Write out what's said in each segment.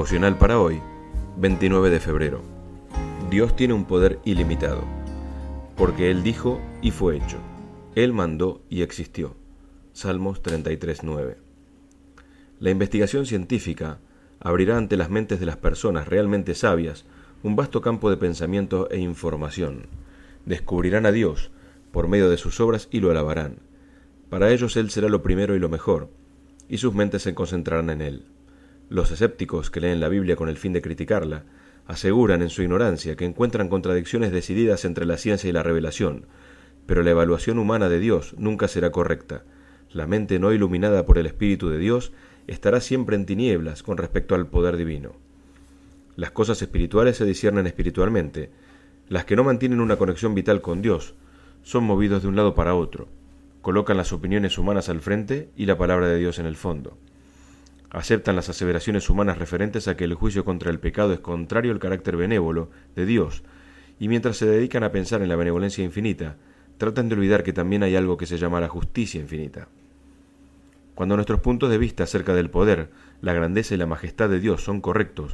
Devocional para hoy, 29 de febrero. Dios tiene un poder ilimitado, porque Él dijo y fue hecho. Él mandó y existió. Salmos 33:9. La investigación científica abrirá ante las mentes de las personas realmente sabias un vasto campo de pensamiento e información. Descubrirán a Dios por medio de sus obras y lo alabarán. Para ellos Él será lo primero y lo mejor, y sus mentes se concentrarán en Él. Los escépticos que leen la Biblia con el fin de criticarla aseguran en su ignorancia que encuentran contradicciones decididas entre la ciencia y la revelación, pero la evaluación humana de Dios nunca será correcta. La mente no iluminada por el Espíritu de Dios estará siempre en tinieblas con respecto al poder divino. Las cosas espirituales se disciernen espiritualmente. Las que no mantienen una conexión vital con Dios son movidos de un lado para otro, colocan las opiniones humanas al frente y la palabra de Dios en el fondo. Aceptan las aseveraciones humanas referentes a que el juicio contra el pecado es contrario al carácter benévolo de Dios, y mientras se dedican a pensar en la benevolencia infinita, tratan de olvidar que también hay algo que se llama la justicia infinita. Cuando nuestros puntos de vista acerca del poder, la grandeza y la majestad de Dios son correctos,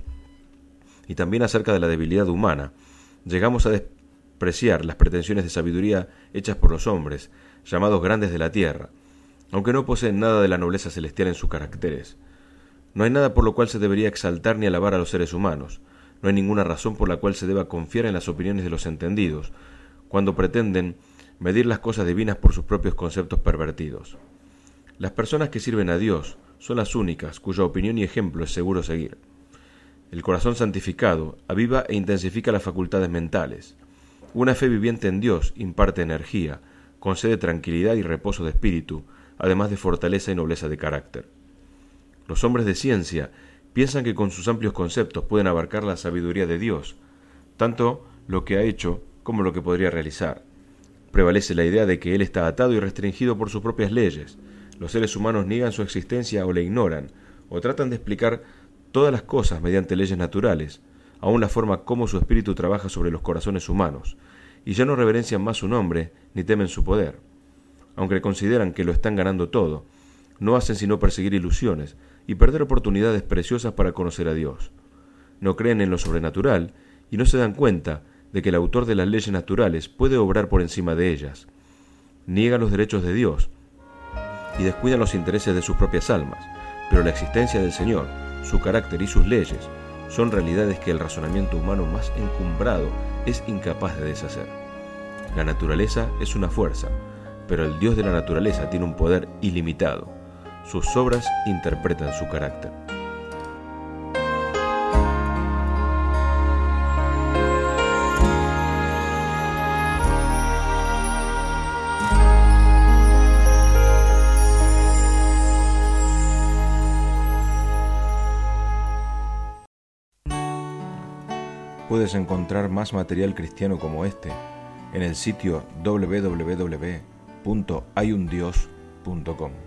y también acerca de la debilidad humana, llegamos a despreciar las pretensiones de sabiduría hechas por los hombres, llamados grandes de la tierra, aunque no poseen nada de la nobleza celestial en sus caracteres. No hay nada por lo cual se debería exaltar ni alabar a los seres humanos. No hay ninguna razón por la cual se deba confiar en las opiniones de los entendidos, cuando pretenden medir las cosas divinas por sus propios conceptos pervertidos. Las personas que sirven a Dios son las únicas cuya opinión y ejemplo es seguro seguir. El corazón santificado aviva e intensifica las facultades mentales. Una fe viviente en Dios imparte energía, concede tranquilidad y reposo de espíritu, además de fortaleza y nobleza de carácter. Los hombres de ciencia piensan que con sus amplios conceptos pueden abarcar la sabiduría de Dios, tanto lo que ha hecho como lo que podría realizar. Prevalece la idea de que Él está atado y restringido por sus propias leyes. Los seres humanos niegan su existencia o la ignoran, o tratan de explicar todas las cosas mediante leyes naturales, aun la forma como su espíritu trabaja sobre los corazones humanos, y ya no reverencian más su nombre ni temen su poder. Aunque consideran que lo están ganando todo, no hacen sino perseguir ilusiones y perder oportunidades preciosas para conocer a Dios. No creen en lo sobrenatural y no se dan cuenta de que el autor de las leyes naturales puede obrar por encima de ellas. Niegan los derechos de Dios y descuidan los intereses de sus propias almas, pero la existencia del Señor, su carácter y sus leyes son realidades que el razonamiento humano más encumbrado es incapaz de deshacer. La naturaleza es una fuerza, pero el Dios de la naturaleza tiene un poder ilimitado. Sus obras interpretan su carácter. Puedes encontrar más material cristiano como este en el sitio www.hayundios.com.